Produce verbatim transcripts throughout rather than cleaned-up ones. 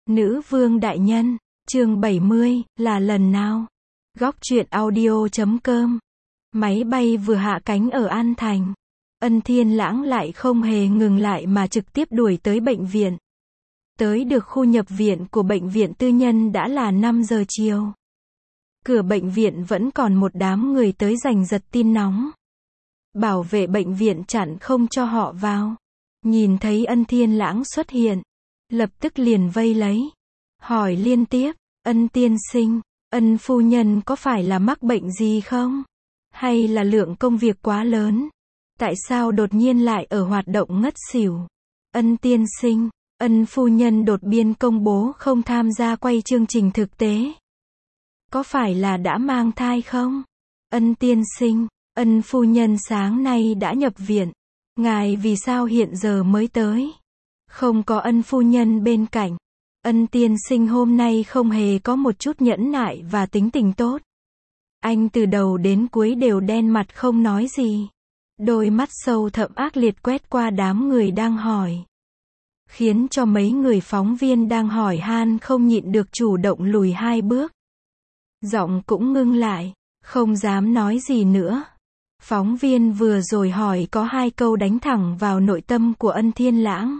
Nữ vương đại nhân, chương bảy mươi, là lần nào? Góc truyện audio chấm com. Máy bay vừa hạ cánh ở An Thành. Ân Thiên Lãng lại không hề ngừng lại mà trực tiếp đuổi tới bệnh viện. Tới được khu nhập viện của bệnh viện tư nhân đã là năm giờ chiều. Cửa bệnh viện vẫn còn một đám người tới giành giật tin nóng. Bảo vệ bệnh viện chặn không cho họ vào. Nhìn thấy Ân Thiên Lãng xuất hiện, lập tức liền vây lấy. Hỏi liên tiếp, Ân tiên sinh, Ân phu nhân có phải là mắc bệnh gì không? Hay là lượng công việc quá lớn? Tại sao đột nhiên lại ở hoạt động ngất xỉu? Ân tiên sinh, Ân phu nhân đột biên công bố không tham gia quay chương trình thực tế. Có phải là đã mang thai không? Ân tiên sinh, Ân phu nhân sáng nay đã nhập viện. Ngài vì sao hiện giờ mới tới? Không có Ân phu nhân bên cạnh. Ân tiên sinh hôm nay không hề có một chút nhẫn nại và tính tình tốt. Anh từ đầu đến cuối đều đen mặt không nói gì. Đôi mắt sâu thẳm ác liệt quét qua đám người đang hỏi. Khiến cho mấy người phóng viên đang hỏi han không nhịn được chủ động lùi hai bước. Giọng cũng ngưng lại, không dám nói gì nữa. Phóng viên vừa rồi hỏi có hai câu đánh thẳng vào nội tâm của Ân Thiên Lãng.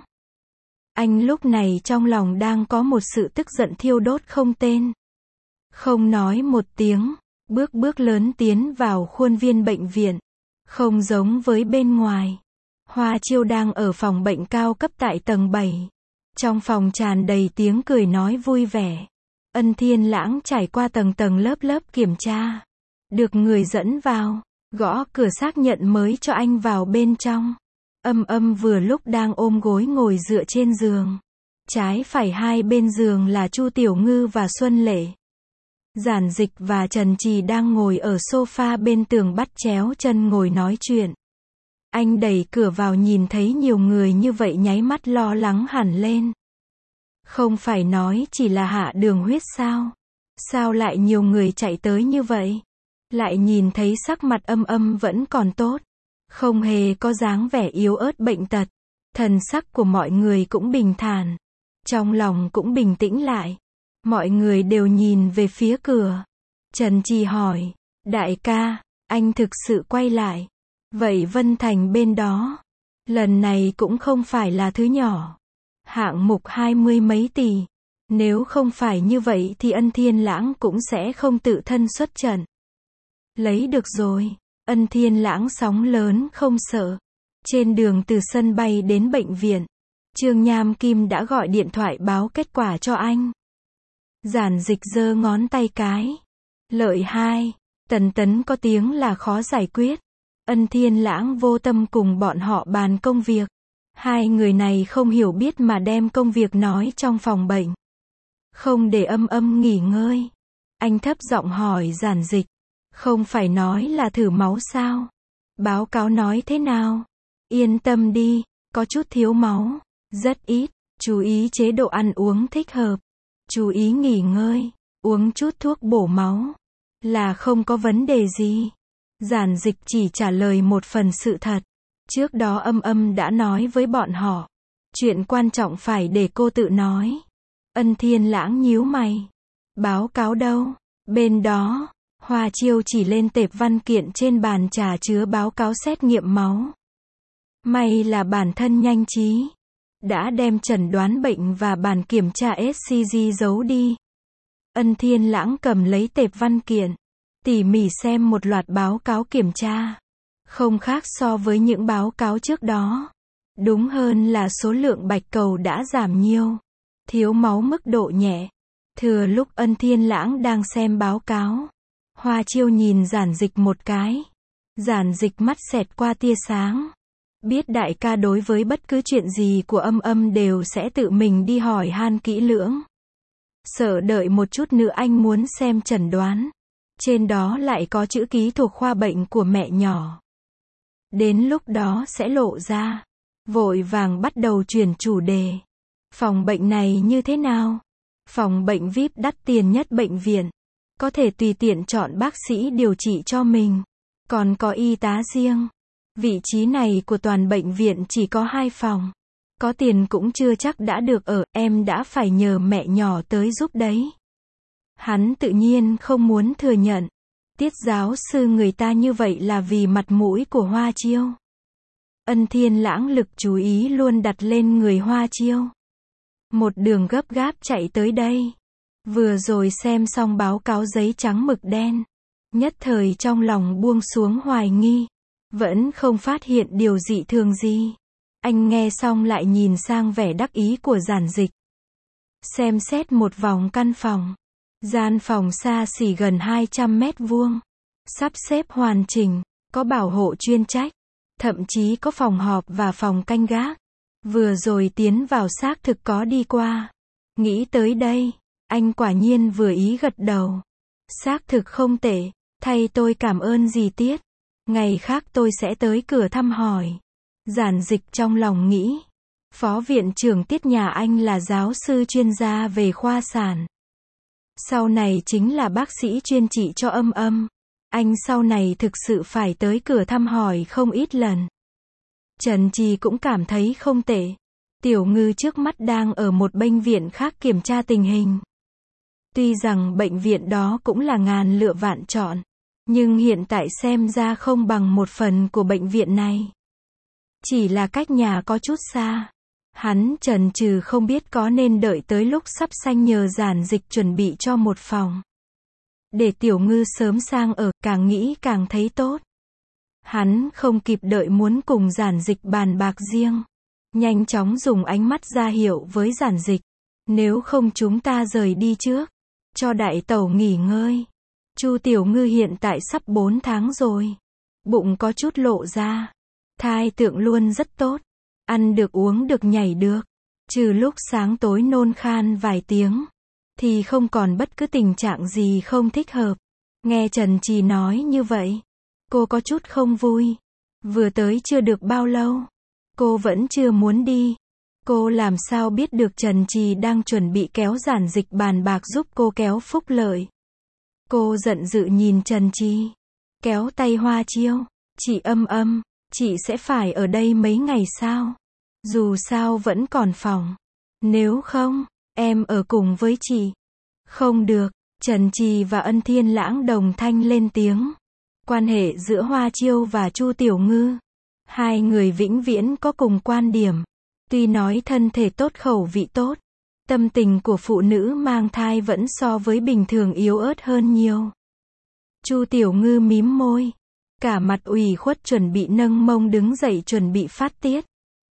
Anh lúc này trong lòng đang có một sự tức giận thiêu đốt không tên. Không nói một tiếng, bước bước lớn tiến vào khuôn viên bệnh viện. Không giống với bên ngoài. Hoa Chiêu đang ở phòng bệnh cao cấp tại tầng bảy. Trong phòng tràn đầy tiếng cười nói vui vẻ. Ân Thiên Lãng trải qua tầng tầng lớp lớp kiểm tra. Được người dẫn vào, gõ cửa xác nhận mới cho anh vào bên trong. Âm Âm vừa lúc đang ôm gối ngồi dựa trên giường. Trái phải hai bên giường là Chu Tiểu Ngư và Xuân Lệ. Giản Dịch và Trần Trì đang ngồi ở sofa bên tường bắt chéo chân ngồi nói chuyện. Anh đẩy cửa vào nhìn thấy nhiều người như vậy nháy mắt lo lắng hẳn lên. Không phải nói chỉ là hạ đường huyết sao? Sao lại nhiều người chạy tới như vậy? Lại nhìn thấy sắc mặt Âm Âm vẫn còn tốt. Không hề có dáng vẻ yếu ớt bệnh tật. Thần sắc của mọi người cũng bình thản. Trong lòng cũng bình tĩnh lại. Mọi người đều nhìn về phía cửa. Trần Trì hỏi, đại ca, anh thực sự quay lại. Vậy Vân Thành bên đó, lần này cũng không phải là thứ nhỏ. Hạng mục hai mươi mấy tỷ. Nếu không phải như vậy thì Ân Thiên Lãng cũng sẽ không tự thân xuất trận. Lấy được rồi. Ân Thiên Lãng sóng lớn không sợ. Trên đường từ sân bay đến bệnh viện, Trương Nham Kim đã gọi điện thoại báo kết quả cho anh. Giản Dịch giơ ngón tay cái. Lợi hai. Tần Tấn có tiếng là khó giải quyết. Ân Thiên Lãng vô tâm cùng bọn họ bàn công việc. Hai người này không hiểu biết mà đem công việc nói trong phòng bệnh. Không để Âm Âm nghỉ ngơi. Anh thấp giọng hỏi Giản Dịch. Không phải nói là thử máu sao? Báo cáo nói thế nào? Yên tâm đi, có chút thiếu máu. Rất ít, chú ý chế độ ăn uống thích hợp. Chú ý nghỉ ngơi, uống chút thuốc bổ máu. Là không có vấn đề gì. Giản Dịch chỉ trả lời một phần sự thật. Trước đó Âm Âm đã nói với bọn họ. Chuyện quan trọng phải để cô tự nói. Ân Thiên Lãng nhíu mày. Báo cáo đâu? Bên đó, Hoa Chiêu chỉ lên tệp văn kiện trên bàn trà chứa báo cáo xét nghiệm máu. May là bản thân nhanh trí. Đã đem chẩn đoán bệnh và bản kiểm tra ét xê giê giấu đi. Ân Thiên Lãng cầm lấy tệp văn kiện. Tỉ mỉ xem một loạt báo cáo kiểm tra. Không khác so với những báo cáo trước đó. Đúng hơn là số lượng bạch cầu đã giảm nhiều. Thiếu máu mức độ nhẹ. Thừa lúc Ân Thiên Lãng đang xem báo cáo. Hoa Chiêu nhìn Giản Dịch một cái. Giản Dịch mắt xẹt qua tia sáng. Biết đại ca đối với bất cứ chuyện gì của Âm Âm đều sẽ tự mình đi hỏi han kỹ lưỡng. Sợ đợi một chút nữa anh muốn xem chẩn đoán. Trên đó lại có chữ ký thuộc khoa bệnh của mẹ nhỏ. Đến lúc đó sẽ lộ ra. Vội vàng bắt đầu chuyển chủ đề. Phòng bệnh này như thế nào? Phòng bệnh vi ai pi đắt tiền nhất bệnh viện. Có thể tùy tiện chọn bác sĩ điều trị cho mình. Còn có y tá riêng. Vị trí này của toàn bệnh viện chỉ có hai phòng. Có tiền cũng chưa chắc đã được ở, em đã phải nhờ mẹ nhỏ tới giúp đấy. Hắn tự nhiên không muốn thừa nhận. Tiết giáo sư người ta như vậy là vì mặt mũi của Hoa Chiêu. Ân Thiên Lãng lực chú ý luôn đặt lên người Hoa Chiêu. Một đường gấp gáp chạy tới đây. Vừa rồi xem xong báo cáo giấy trắng mực đen. Nhất thời trong lòng buông xuống hoài nghi. Vẫn không phát hiện điều dị thường gì. Anh nghe xong lại nhìn sang vẻ đắc ý của Giản Dịch. Xem xét một vòng căn phòng. Gian phòng xa xỉ gần hai trăm mét vuông. Sắp xếp hoàn chỉnh, có bảo hộ chuyên trách. Thậm chí có phòng họp và phòng canh gác. Vừa rồi tiến vào xác thực có đi qua. Nghĩ tới đây, anh quả nhiên vừa ý gật đầu. Xác thực không tệ, thay tôi cảm ơn dì Tiết. Ngày khác tôi sẽ tới cửa thăm hỏi. Giản Dịch trong lòng nghĩ. Phó viện trưởng Tiết nhà anh là giáo sư chuyên gia về khoa sản. Sau này chính là bác sĩ chuyên trị cho Âm Âm. Anh sau này thực sự phải tới cửa thăm hỏi không ít lần. Trần Trì cũng cảm thấy không tệ. Tiểu Ngư trước mắt đang ở một bệnh viện khác kiểm tra tình hình. Tuy rằng bệnh viện đó cũng là ngàn lựa vạn chọn, nhưng hiện tại xem ra không bằng một phần của bệnh viện này. Chỉ là cách nhà có chút xa. Hắn chần chừ không biết có nên đợi tới lúc sắp sanh nhờ Giản Dịch chuẩn bị cho một phòng. Để Tiểu Ngư sớm sang ở, càng nghĩ càng thấy tốt. Hắn không kịp đợi muốn cùng Giản Dịch bàn bạc riêng. Nhanh chóng dùng ánh mắt ra hiệu với Giản Dịch. Nếu không chúng ta rời đi trước. Cho đại tẩu nghỉ ngơi. Chu Tiểu Ngư hiện tại sắp bốn tháng rồi. Bụng có chút lộ ra. Thai tượng luôn rất tốt. Ăn được uống được nhảy được. Trừ lúc sáng tối nôn khan vài tiếng. Thì không còn bất cứ tình trạng gì không thích hợp. Nghe Trần Trì nói như vậy. Cô có chút không vui. Vừa tới chưa được bao lâu. Cô vẫn chưa muốn đi. Cô làm sao biết được Trần Trì đang chuẩn bị kéo Giản Dịch bàn bạc giúp cô kéo phúc lợi. Cô giận dữ nhìn Trần Trì. Kéo tay Hoa Chiêu. Chị Âm Âm, chị sẽ phải ở đây mấy ngày sao? Dù sao vẫn còn phòng. Nếu không, em ở cùng với chị. Không được. Trần Trì và Ân Thiên Lãng đồng thanh lên tiếng. Quan hệ giữa Hoa Chiêu và Chu Tiểu Ngư. Hai người vĩnh viễn có cùng quan điểm. Tuy nói thân thể tốt khẩu vị tốt. Tâm tình của phụ nữ mang thai vẫn so với bình thường yếu ớt hơn nhiều. Chu Tiểu Ngư mím môi. Cả mặt ủy khuất chuẩn bị nâng mông đứng dậy chuẩn bị phát tiết.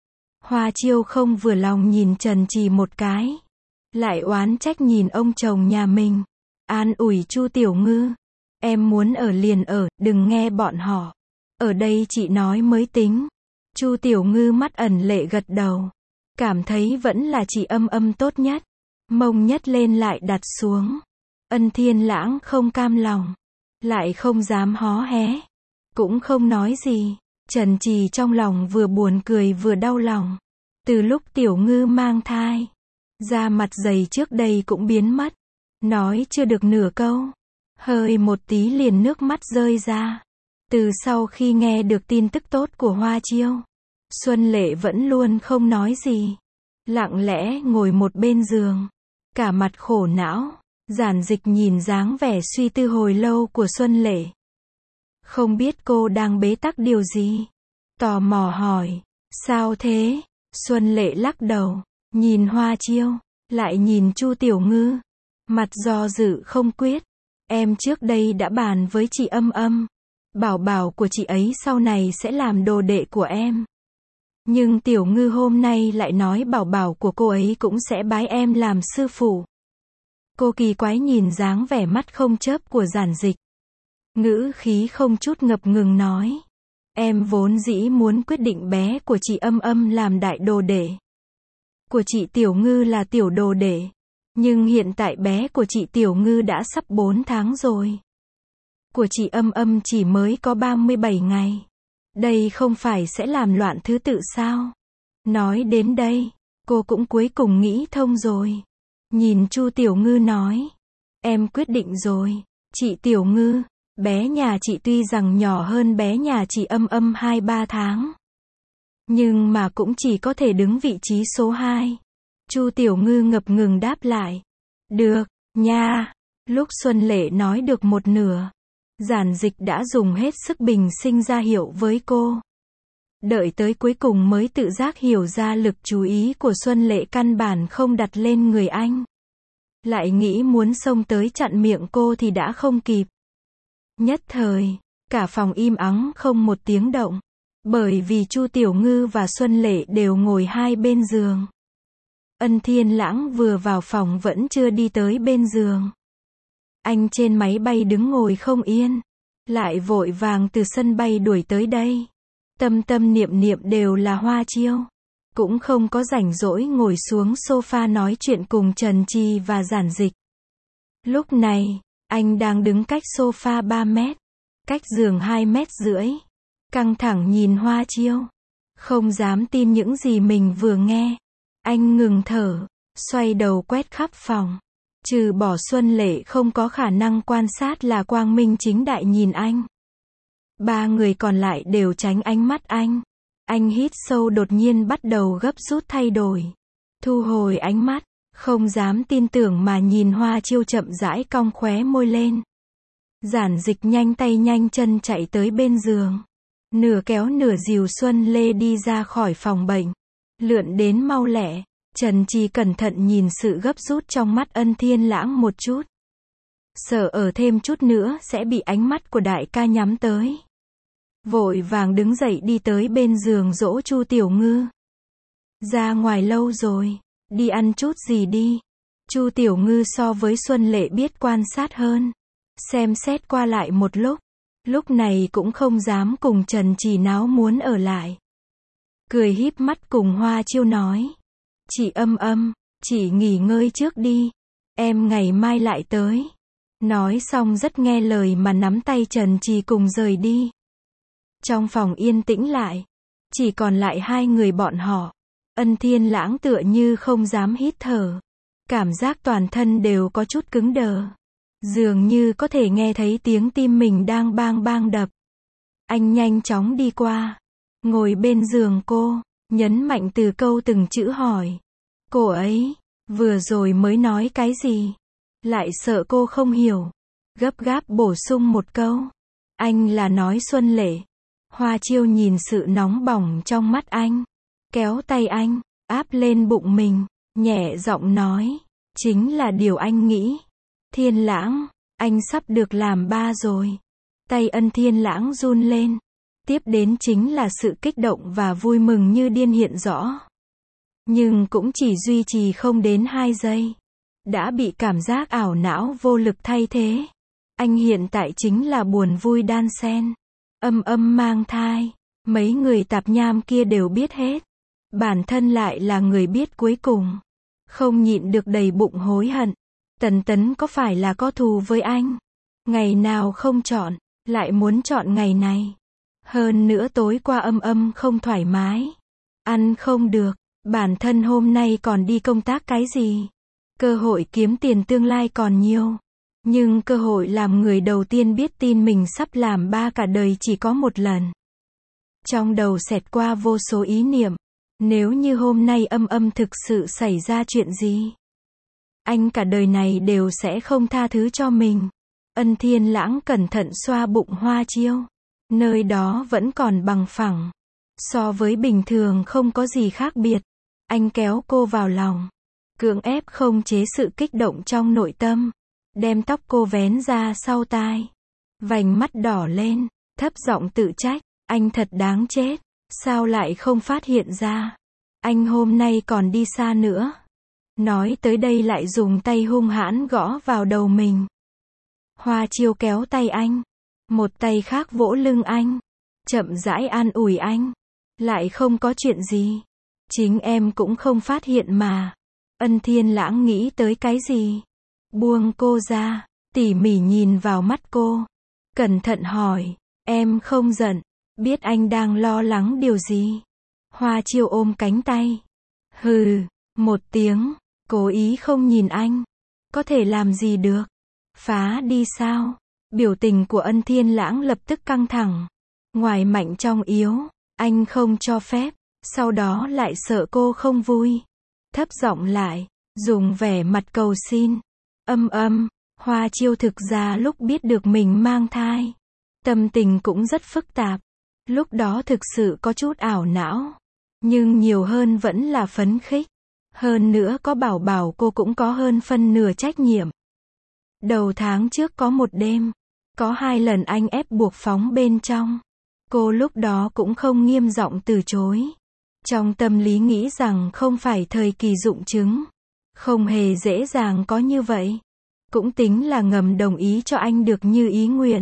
Hoa Chiêu không vừa lòng nhìn Trần Trì một cái. Lại oán trách nhìn ông chồng nhà mình. An ủi Chu Tiểu Ngư. Em muốn ở liền ở, đừng nghe bọn họ. Ở đây chị nói mới tính. Chu Tiểu Ngư mắt ẩn lệ gật đầu. Cảm thấy vẫn là chị Âm Âm tốt nhất. Mông nhất lên lại đặt xuống. Ân Thiên Lãng không cam lòng. Lại không dám hó hé. Cũng không nói gì. Trần Trì trong lòng vừa buồn cười vừa đau lòng. Từ lúc Tiểu Ngư mang thai. Da mặt dày trước đây cũng biến mất. Nói chưa được nửa câu. Hơi một tí liền nước mắt rơi ra. Từ sau khi nghe được tin tức tốt của Hoa Chiêu. Xuân Lệ vẫn luôn không nói gì. Lặng lẽ ngồi một bên giường. Cả mặt khổ não. Giản Dịch nhìn dáng vẻ suy tư hồi lâu của Xuân Lệ. Không biết cô đang bế tắc điều gì. Tò mò hỏi. Sao thế? Xuân Lệ lắc đầu. Nhìn Hoa Chiêu. Lại nhìn Chu Tiểu Ngư. Mặt do dự không quyết. Em trước đây đã bàn với chị Âm Âm. Bảo bảo của chị ấy sau này sẽ làm đồ đệ của em. Nhưng Tiểu Ngư hôm nay lại nói bảo bảo của cô ấy cũng sẽ bái em làm sư phụ. Cô kỳ quái nhìn dáng vẻ mắt không chớp của Giản Dịch. Ngữ khí không chút ngập ngừng nói. Em vốn dĩ muốn quyết định bé của chị Âm Âm làm đại đồ đệ. Của chị Tiểu Ngư là tiểu đồ đệ. Nhưng hiện tại bé của chị Tiểu Ngư đã sắp bốn tháng rồi. Của chị Âm Âm chỉ mới có ba mươi bảy ngày. Đây không phải sẽ làm loạn thứ tự sao? Nói đến đây, cô cũng cuối cùng nghĩ thông rồi. Nhìn Chu Tiểu Ngư nói. Em quyết định rồi. Chị Tiểu Ngư, bé nhà chị tuy rằng nhỏ hơn bé nhà chị Âm Âm hai ba tháng. Nhưng mà cũng chỉ có thể đứng vị trí số hai. Chu Tiểu Ngư ngập ngừng đáp lại. Được, nha. Lúc Xuân Lệ nói được một nửa, Giản Dịch đã dùng hết sức bình sinh ra hiệu với cô. Đợi tới cuối cùng mới tự giác hiểu ra lực chú ý của Xuân Lệ căn bản không đặt lên người anh. Lại nghĩ muốn xông tới chặn miệng cô thì đã không kịp. Nhất thời, cả phòng im ắng không một tiếng động. Bởi vì Chu Tiểu Ngư và Xuân Lệ đều ngồi hai bên giường. Ân Thiên Lãng vừa vào phòng vẫn chưa đi tới bên giường. Anh trên máy bay đứng ngồi không yên. Lại vội vàng từ sân bay đuổi tới đây. Tâm tâm niệm niệm đều là Hoa Chiêu. Cũng không có rảnh rỗi ngồi xuống sofa nói chuyện cùng Trần Trì và Giản Dịch. Lúc này, anh đang đứng cách sofa ba mét. Cách giường hai mét rưỡi. Căng thẳng nhìn Hoa Chiêu. Không dám tin những gì mình vừa nghe. Anh ngừng thở. Xoay đầu quét khắp phòng. Trừ bỏ Xuân Lệ không có khả năng quan sát là quang minh chính đại nhìn anh. Ba người còn lại đều tránh ánh mắt anh. Anh hít sâu đột nhiên bắt đầu gấp rút thay đổi. Thu hồi ánh mắt. Không dám tin tưởng mà nhìn Hoa Chiêu chậm rãi cong khóe môi lên. Giản Dịch nhanh tay nhanh chân chạy tới bên giường. Nửa kéo nửa dìu Xuân Lê đi ra khỏi phòng bệnh. Lượn đến mau lẹ. Trần Trì cẩn thận nhìn sự gấp rút trong mắt Ân Thiên Lãng một chút. Sợ ở thêm chút nữa sẽ bị ánh mắt của đại ca nhắm tới. Vội vàng đứng dậy đi tới bên giường dỗ Chu Tiểu Ngư. Ra ngoài lâu rồi, đi ăn chút gì đi. Chu Tiểu Ngư so với Xuân Lệ biết quan sát hơn. Xem xét qua lại một lúc. Lúc này cũng không dám cùng Trần Trì náo muốn ở lại. Cười híp mắt cùng Hoa Chiêu nói. Chị Âm Âm, chị nghỉ ngơi trước đi. Em ngày mai lại tới. Nói xong rất nghe lời mà nắm tay Trần Trì cùng rời đi. Trong phòng yên tĩnh lại. Chỉ còn lại hai người bọn họ. Ân Thiên Lãng tựa như không dám hít thở. Cảm giác toàn thân đều có chút cứng đờ. Dường như có thể nghe thấy tiếng tim mình đang bang bang đập. Anh nhanh chóng đi qua. Ngồi bên giường cô. Nhấn mạnh từ câu từng chữ hỏi. Cô ấy, vừa rồi mới nói cái gì? Lại sợ cô không hiểu. Gấp gáp bổ sung một câu. Anh là nói Xuân Lệ. Hoa Chiêu nhìn sự nóng bỏng trong mắt anh. Kéo tay anh, áp lên bụng mình. Nhẹ giọng nói. Chính là điều anh nghĩ. Thiên Lãng, anh sắp được làm ba rồi. Tay Ân Thiên Lãng run lên. Tiếp đến chính là sự kích động và vui mừng như điên hiện rõ. Nhưng cũng chỉ duy trì không đến hai giây. Đã bị cảm giác ảo não vô lực thay thế. Anh hiện tại chính là buồn vui đan xen. Âm Âm mang thai. Mấy người tạp nham kia đều biết hết. Bản thân lại là người biết cuối cùng. Không nhịn được đầy bụng hối hận. Tần Tấn có phải là có thù với anh? Ngày nào không chọn, lại muốn chọn ngày này. Hơn nữa tối qua Âm Âm không thoải mái. Ăn không được. Bản thân hôm nay còn đi công tác cái gì? Cơ hội kiếm tiền tương lai còn nhiều. Nhưng cơ hội làm người đầu tiên biết tin mình sắp làm ba cả đời chỉ có một lần. Trong đầu xẹt qua vô số ý niệm. Nếu như hôm nay Âm Âm thực sự xảy ra chuyện gì? Anh cả đời này đều sẽ không tha thứ cho mình. Ân Thiên Lãng cẩn thận xoa bụng Hoa Chiêu. Nơi đó vẫn còn bằng phẳng. So với bình thường không có gì khác biệt. Anh kéo cô vào lòng. Cưỡng ép không chế sự kích động trong nội tâm. Đem tóc cô vén ra sau tai. Vành mắt đỏ lên. Thấp giọng tự trách. Anh thật đáng chết. Sao lại không phát hiện ra? Anh hôm nay còn đi xa nữa. Nói tới đây lại dùng tay hung hãn gõ vào đầu mình. Hoa Chiêu kéo tay anh. Một tay khác vỗ lưng anh. Chậm rãi an ủi anh. Lại không có chuyện gì. Chính em cũng không phát hiện mà. Ân Thiên Lãng nghĩ tới cái gì? Buông cô ra. Tỉ mỉ nhìn vào mắt cô. Cẩn thận hỏi. Em không giận. Biết anh đang lo lắng điều gì? Hoa Chiêu ôm cánh tay. Hừ. Một tiếng. Cố ý không nhìn anh. Có thể làm gì được? Phá đi sao? Biểu tình của Ân Thiên Lãng lập tức căng thẳng. Ngoài mạnh trong yếu. Anh không cho phép. Sau đó lại sợ cô không vui. Thấp giọng lại, dùng vẻ mặt cầu xin. Âm âm, Hoa Chiêu thực ra lúc biết được mình mang thai, tâm tình cũng rất phức tạp. Lúc đó thực sự có chút ảo não. Nhưng nhiều hơn vẫn là phấn khích. Hơn nữa có bảo bảo cô cũng có hơn phân nửa trách nhiệm. Đầu tháng trước có một đêm, có hai lần anh ép buộc phóng bên trong. Cô lúc đó cũng không nghiêm giọng từ chối. Trong tâm lý nghĩ rằng không phải thời kỳ dụng trứng. Không hề dễ dàng có như vậy. Cũng tính là ngầm đồng ý cho anh được như ý nguyện.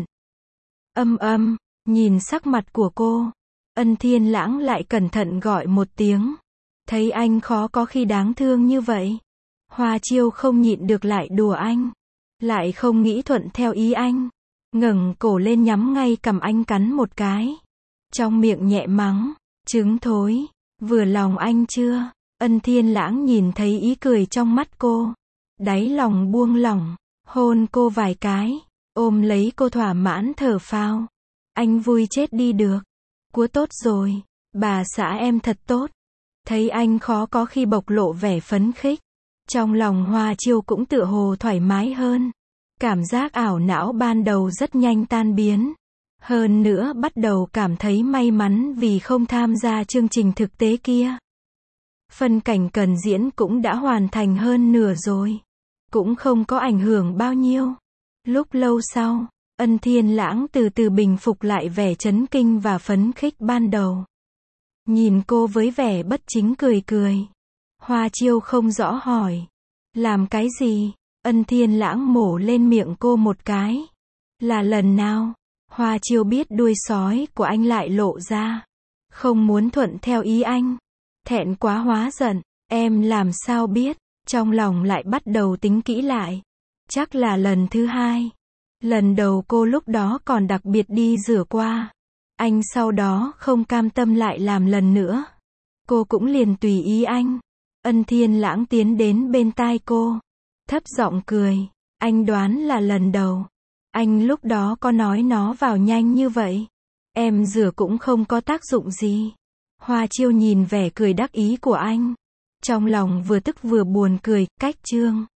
Âm âm, nhìn sắc mặt của cô, Ân Thiên Lãng lại cẩn thận gọi một tiếng. Thấy anh khó có khi đáng thương như vậy. Hoa Chiêu không nhịn được lại đùa anh. Lại không nghĩ thuận theo ý anh. Ngẩng cổ lên nhắm ngay cằm anh cắn một cái. Trong miệng nhẹ mắng, trứng thối, vừa lòng anh chưa? Ân Thiên Lãng nhìn thấy ý cười trong mắt cô. Đáy lòng buông lỏng, hôn cô vài cái, ôm lấy cô thỏa mãn thở phào. Anh vui chết đi được. Cua tốt rồi, bà xã em thật tốt. Thấy anh khó có khi bộc lộ vẻ phấn khích. Trong lòng Hoa Chiêu cũng tựa hồ thoải mái hơn. Cảm giác ảo não ban đầu rất nhanh tan biến. Hơn nữa bắt đầu cảm thấy may mắn vì không tham gia chương trình thực tế kia. Phân cảnh cần diễn cũng đã hoàn thành hơn nửa rồi. Cũng không có ảnh hưởng bao nhiêu. Lúc lâu sau, Ân Thiên Lãng từ từ bình phục lại vẻ chấn kinh và phấn khích ban đầu. Nhìn cô với vẻ bất chính cười cười. Hoa Chiêu không rõ hỏi. Làm cái gì? Ân Thiên Lãng mổ lên miệng cô một cái. Là lần nào? Hoa Chiêu biết đuôi sói của anh lại lộ ra. Không muốn thuận theo ý anh. Thẹn quá hóa giận. Em làm sao biết? Trong lòng lại bắt đầu tính kỹ lại. Chắc là lần thứ hai. Lần đầu cô lúc đó còn đặc biệt đi rửa qua. Anh sau đó không cam tâm lại làm lần nữa. Cô cũng liền tùy ý anh. Ân Thiên Lãng tiến đến bên tai cô. Thấp giọng cười. Anh đoán là lần đầu. Anh lúc đó có nói nó vào nhanh như vậy. Em rửa cũng không có tác dụng gì. Hoa Chiêu nhìn vẻ cười đắc ý của anh. Trong lòng vừa tức vừa buồn cười, cách chương.